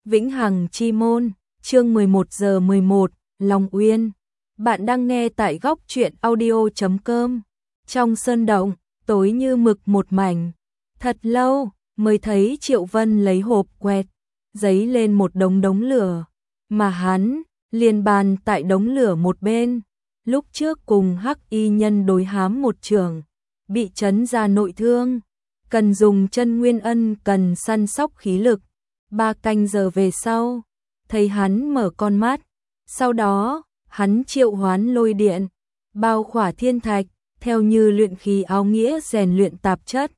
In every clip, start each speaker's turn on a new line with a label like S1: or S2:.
S1: Vĩnh Hằng Chi Môn, chương 11 giờ 11, Long Uyên. Bạn đang nghe tại góc truyện audio.com. Trong sơn động, tối như mực một mảnh. Thật lâu, mới thấy Triệu Vân lấy hộp quẹt, giấy lên một đống lửa. Mà hắn, liền bàn tại đống lửa một bên. Lúc trước cùng Hắc Y Nhân đối hám một trường, bị chấn ra nội thương. Cần dùng chân nguyên ân cần săn sóc khí lực. 3 canh giờ về sau, thấy hắn mở con mắt. Sau đó, hắn triệu hoán lôi điện, bao khỏa thiên thạch, theo như luyện khí áo nghĩa rèn luyện tạp chất.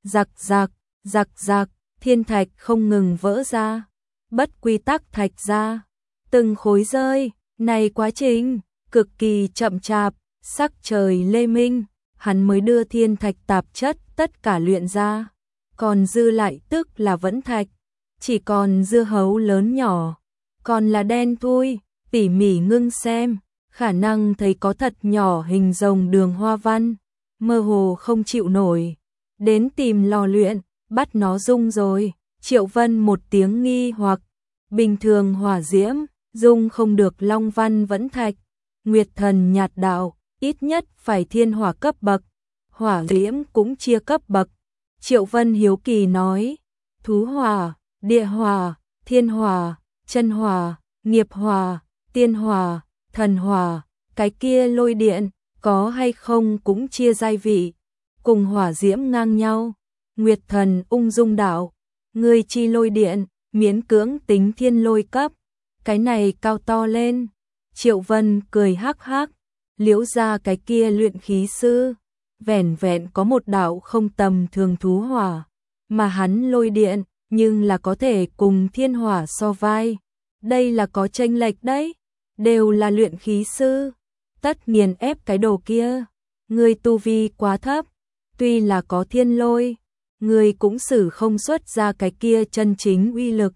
S1: Rạc rạc, thiên thạch không ngừng vỡ ra. Bất quy tắc thạch ra, từng khối rơi. Này quá trình cực kỳ chậm chạp, sắc trời lê minh, hắn mới đưa thiên thạch tạp chất tất cả luyện ra. Còn dư lại tức là vẫn thạch, chỉ còn dưa hấu lớn nhỏ, còn là đen thui. Tỉ mỉ ngưng xem, khả năng thấy có thật nhỏ hình rồng đường hoa văn, mơ hồ không chịu nổi. Đến tìm lò luyện, bắt nó rung rồi. Triệu Vân một tiếng nghi hoặc, bình thường hỏa diễm, dung không được long văn vẫn thạch. Nguyệt Thần nhạt đạo, ít nhất phải thiên hỏa cấp bậc, hỏa diễm cũng chia cấp bậc. Triệu Vân hiếu kỳ nói, thú hỏa, địa hỏa, thiên hỏa, chân hỏa, nghiệp hỏa, tiên hỏa, thần hỏa, cái kia lôi điện, có hay không cũng chia giai vị, cùng hỏa diễm ngang nhau. Nguyệt Thần ung dung đạo, người chi lôi điện, miễn cưỡng tính thiên lôi cấp, cái này cao to lên. Triệu Vân cười hắc hắc, liễu ra cái kia luyện khí sư, vẻn vẹn có một đạo không tầm thường thú hỏa, mà hắn lôi điện, nhưng là có thể cùng thiên hỏa so vai. Đây là có chênh lệch đấy, đều là luyện khí sư, tất nghiền ép cái đồ kia. Người tu vi quá thấp, tuy là có thiên lôi, người cũng xử không xuất ra cái kia chân chính uy lực.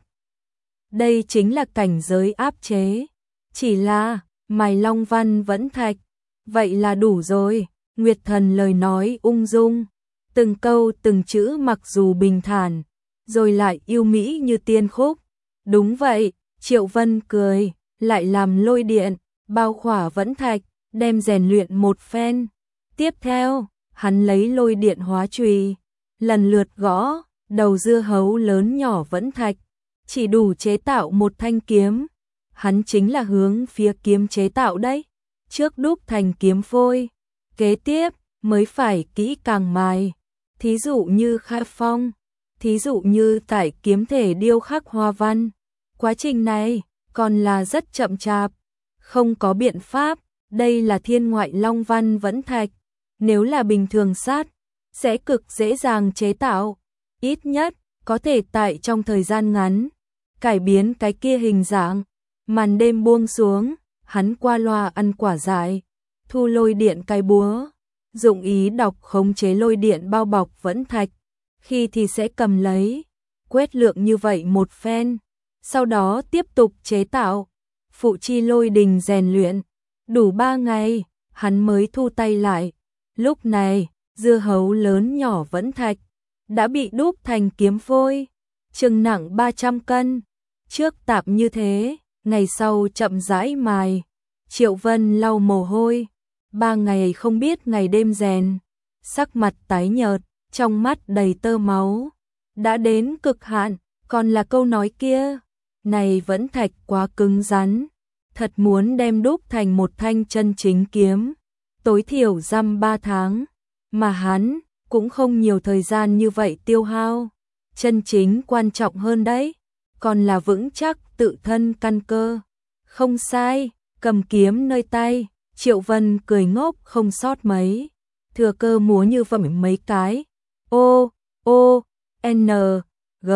S1: Đây chính là cảnh giới áp chế, chỉ là mài long văn vẫn thạch, vậy là đủ rồi. Nguyệt Thần lời nói ung dung, từng câu từng chữ mặc dù bình thản, rồi lại yêu mỹ như tiên khúc. Đúng vậy, Triệu Vân cười, lại làm lôi điện, bao khỏa vẫn thạch, đem rèn luyện một phen. Tiếp theo, hắn lấy lôi điện hóa chùy, lần lượt gõ, đầu dưa hấu lớn nhỏ vẫn thạch, chỉ đủ chế tạo một thanh kiếm. Hắn chính là hướng phía kiếm chế tạo đấy, trước đúc thành kiếm phôi, kế tiếp mới phải kỹ càng mài. Thí dụ như khai phong, thí dụ như tại kiếm thể điêu khắc hoa văn. Quá trình này còn là rất chậm chạp, không có biện pháp, đây là thiên ngoại long văn vẫn thạch, nếu là bình thường sát, sẽ cực dễ dàng chế tạo, ít nhất có thể tại trong thời gian ngắn cải biến cái kia hình dạng. Màn đêm buông xuống, hắn qua loa ăn quả dại, thu lôi điện cái búa, dụng ý đọc khống chế lôi điện bao bọc vẫn thạch, khi thì sẽ cầm lấy, quét lượng như vậy một phen. Sau đó tiếp tục chế tạo, phụ chi lôi đình rèn luyện, đủ 3 ngày, hắn mới thu tay lại. Lúc này, dưa hấu lớn nhỏ vẫn thạch, đã bị đúc thành kiếm phôi, chừng nặng 300 cân. Trước tạp như thế, ngày sau chậm rãi mài. Triệu Vân lau mồ hôi, 3 ngày không biết ngày đêm rèn, sắc mặt tái nhợt, trong mắt đầy tơ máu. Đã đến cực hạn, còn là câu nói kia, này vẫn thạch quá cứng rắn, thật muốn đem đúc thành một thanh chân chính kiếm, tối thiểu dăm 3 tháng, mà hắn cũng không nhiều thời gian như vậy tiêu hao. Chân chính quan trọng hơn đấy, còn là vững chắc tự thân căn cơ. Không sai, cầm kiếm nơi tay, Triệu Vân cười ngốc không sót mấy, thừa cơ múa như vậy mấy cái. O, O, N, G,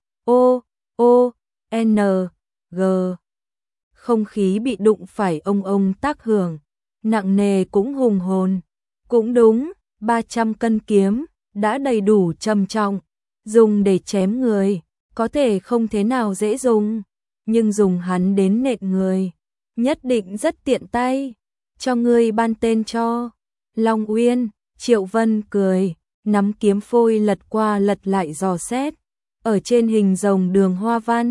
S1: O, O, N, G. Không khí bị đụng phải ông tác hưởng, nặng nề cũng hùng hồn. Cũng đúng, 300 cân kiếm, đã đầy đủ trầm trọng, dùng để chém người, có thể không thế nào dễ dùng, nhưng dùng hắn đến nện người, nhất định rất tiện tay. Cho ngươi ban tên cho Long Uyên. Triệu Vân cười, nắm kiếm phôi lật qua lật lại dò xét, ở trên hình rồng đường hoa văn,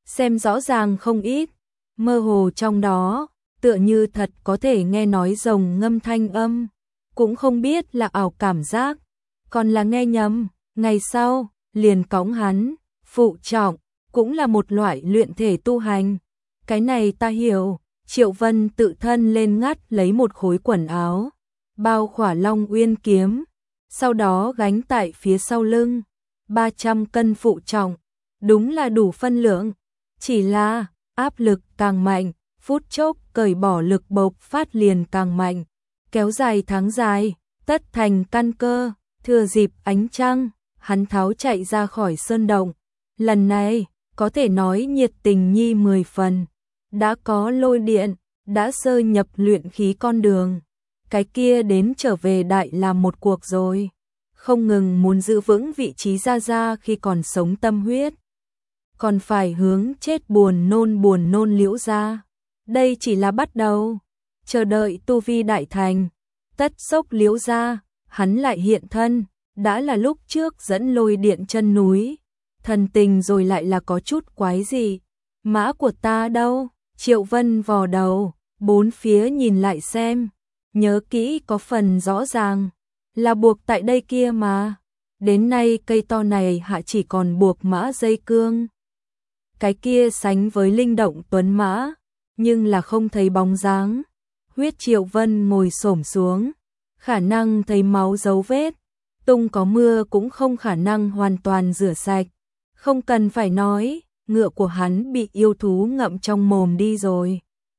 S1: xem rõ ràng không ít, mơ hồ trong đó, tựa như thật có thể nghe nói rồng ngâm thanh âm, cũng không biết là ảo cảm giác, còn là nghe nhầm. Ngày sau, liền cõng hắn, phụ trọng, cũng là một loại luyện thể tu hành. Cái này ta hiểu. Triệu Vân tự thân lên ngắt lấy một khối quần áo, bao khỏa Long Uyên kiếm, sau đó gánh tại phía sau lưng, 300 cân phụ trọng, đúng là đủ phân lượng, chỉ là áp lực càng mạnh, phút chốc cởi bỏ lực bộc phát liền càng mạnh, kéo dài tháng dài, tất thành căn cơ. Thừa dịp ánh trăng, hắn tháo chạy ra khỏi sơn động, lần này có thể nói nhiệt tình nhi 10 phần. Đã có lôi điện, đã sơ nhập luyện khí con đường, cái kia đến trở về đại làm một cuộc rồi, không ngừng muốn giữ vững vị trí ra khi còn sống tâm huyết, còn phải hướng chết buồn nôn Liễu gia. Đây chỉ là bắt đầu, chờ đợi tu vi đại thành, tất sốc Liễu gia, hắn lại hiện thân, đã là lúc trước dẫn lôi điện chân núi, thần tình rồi lại là có chút quái gì. Mã của ta đâu? Triệu Vân vò đầu, bốn phía nhìn lại xem, nhớ kỹ có phần rõ ràng, là buộc tại đây kia mà. Đến nay cây to này hạ chỉ còn buộc mã dây cương. Cái kia sánh với linh động tuấn mã, nhưng là không thấy bóng dáng. Huyết Triệu Vân ngồi xổm xuống, khả năng thấy máu dấu vết, tung có mưa cũng không khả năng hoàn toàn rửa sạch. Không cần phải nói, ngựa của hắn bị yêu thú ngậm trong mồm đi rồi.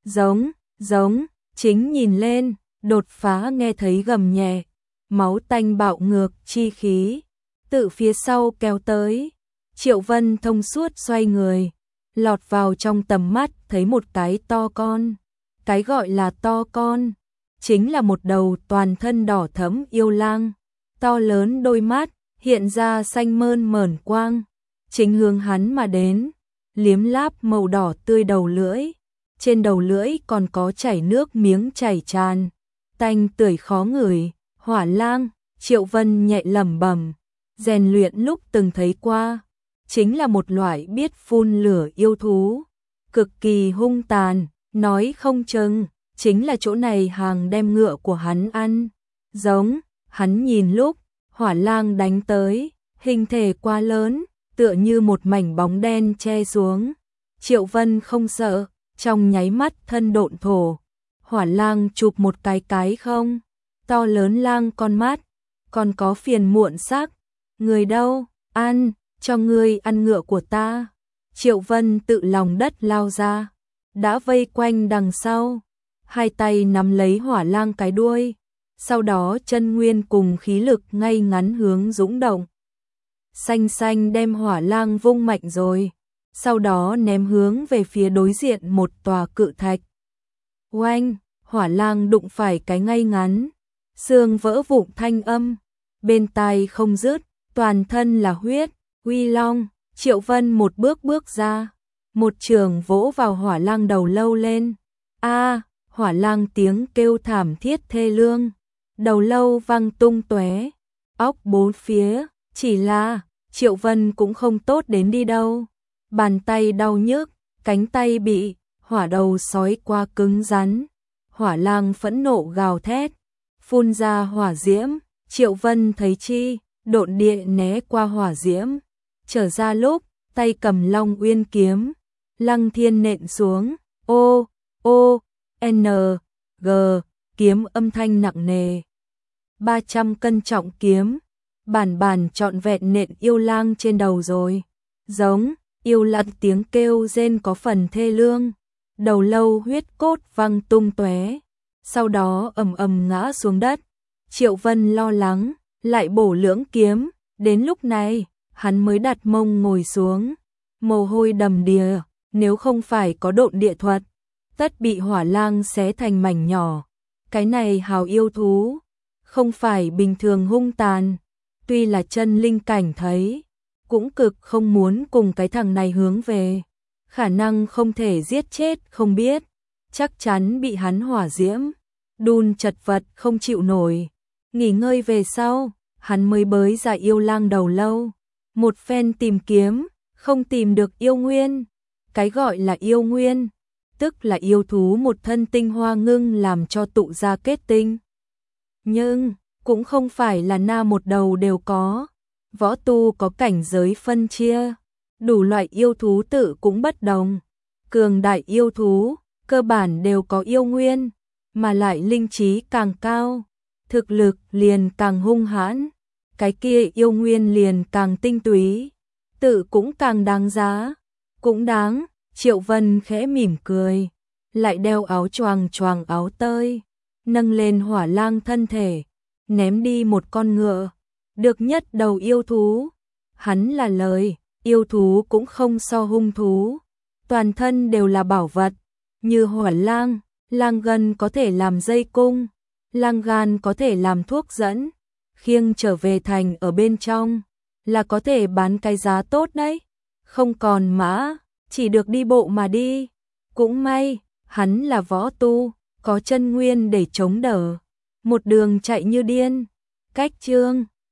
S1: Giống, chính nhìn lên, đột phá nghe thấy gầm nhẹ, máu tanh bạo ngược chi khí, tự phía sau kéo tới. Triệu Vân thông suốt xoay người, lọt vào trong tầm mắt thấy một cái to con. Cái gọi là to con, chính là một đầu toàn thân đỏ thẫm yêu lang, to lớn đôi mắt, hiện ra xanh mơn quang, chính hướng hắn mà đến, liếm láp màu đỏ tươi đầu lưỡi, trên đầu lưỡi còn có chảy nước miếng chảy tràn, tanh tưởi khó ngửi. Hỏa lang, Triệu Vân nhẹ lẩm bẩm, rèn luyện lúc từng thấy qua, chính là một loại biết phun lửa yêu thú, cực kỳ hung tàn, nói không chừng chính là chỗ này hàng đem ngựa của hắn ăn. Giống, hắn nhìn lúc hỏa lang đánh tới, hình thể quá lớn, tựa như một mảnh bóng đen che xuống. Triệu Vân không sợ, trong nháy mắt thân độn thổ, hỏa lang chụp một cái không, to lớn lang con mắt, còn có phiền muộn sắc. Người đâu, ăn, cho ngươi ăn ngựa của ta. Triệu Vân tự lòng đất lao ra, đã vây quanh đằng sau, hai tay nắm lấy hỏa lang cái đuôi, sau đó chân nguyên cùng khí lực ngay ngắn hướng dũng động. Xanh đem hỏa lang vung mạnh rồi, sau đó ném hướng về phía đối diện một tòa cự thạch. Oanh, hỏa lang đụng phải cái ngay ngắn, xương vỡ vụn thanh âm, bên tai không dứt, toàn thân là huyết, uy long. Triệu Vân một bước ra, một trường vỗ vào hỏa lang đầu lâu lên. A, hỏa lang tiếng kêu thảm thiết thê lương, đầu lâu văng tung tóe, óc bốn phía, chỉ là Triệu Vân cũng không tốt đến đi đâu. Bàn tay đau nhức, cánh tay bị hỏa đầu sói qua cứng rắn. Hỏa lang phẫn nộ gào thét, phun ra hỏa diễm. Triệu Vân thấy chi, độn địa né qua hỏa diễm, trở ra lúc tay cầm Long Uyên kiếm, lăng thiên nện xuống. O N G, kiếm âm thanh nặng nề, 300 cân trọng kiếm, bản trọn vẹn nện yêu lang trên đầu rồi. Giống, yêu lang tiếng kêu rên có phần thê lương, đầu lâu huyết cốt văng tung tóe, sau đó ầm ngã xuống đất. Triệu Vân lo lắng, lại bổ lưỡng kiếm, đến lúc này hắn mới đặt mông ngồi xuống, mồ hôi đầm đìa, nếu không phải có độn địa thuật, tất bị hỏa lang xé thành mảnh nhỏ. Cái này hào yêu thú, không phải bình thường hung tàn, tuy là chân linh cảnh thấy, cũng cực không muốn cùng cái thằng này hướng về, khả năng không thể giết chết không biết, chắc chắn bị hắn hỏa diễm, đun chật vật không chịu nổi. Nghỉ ngơi về sau, hắn mới bới ra yêu lang đầu lâu, một phen tìm kiếm, không tìm được yêu nguyên, Cái gọi là yêu nguyên, tức là yêu thú một thân tinh hoa ngưng làm cho tụ ra kết tinh. Nhưng, cũng không phải là na một đầu đều có. Võ tu có cảnh giới phân chia, đủ loại yêu thú tự cũng bất đồng. Cường đại yêu thú, cơ bản đều có yêu nguyên, mà lại linh trí càng cao, thực lực liền càng hung hãn, cái kia yêu nguyên liền càng tinh túy, tự cũng càng đáng giá, cũng đáng. Triệu Vân khẽ mỉm cười, lại đeo áo choàng choàng áo tơi, nâng lên hỏa lang thân thể, ném đi một con ngựa, được nhất đầu yêu thú. Hắn là lời, yêu thú cũng không so hung thú, toàn thân đều là bảo vật, như hỏa lang, lang gân có thể làm dây cung, lang gan có thể làm thuốc dẫn, khiêng trở về thành ở bên trong, là có thể bán cái giá tốt đấy, không còn mã, chỉ được đi bộ mà đi. Cũng may, hắn là võ tu, có chân nguyên để chống đỡ, một đường chạy như điên. Cách chương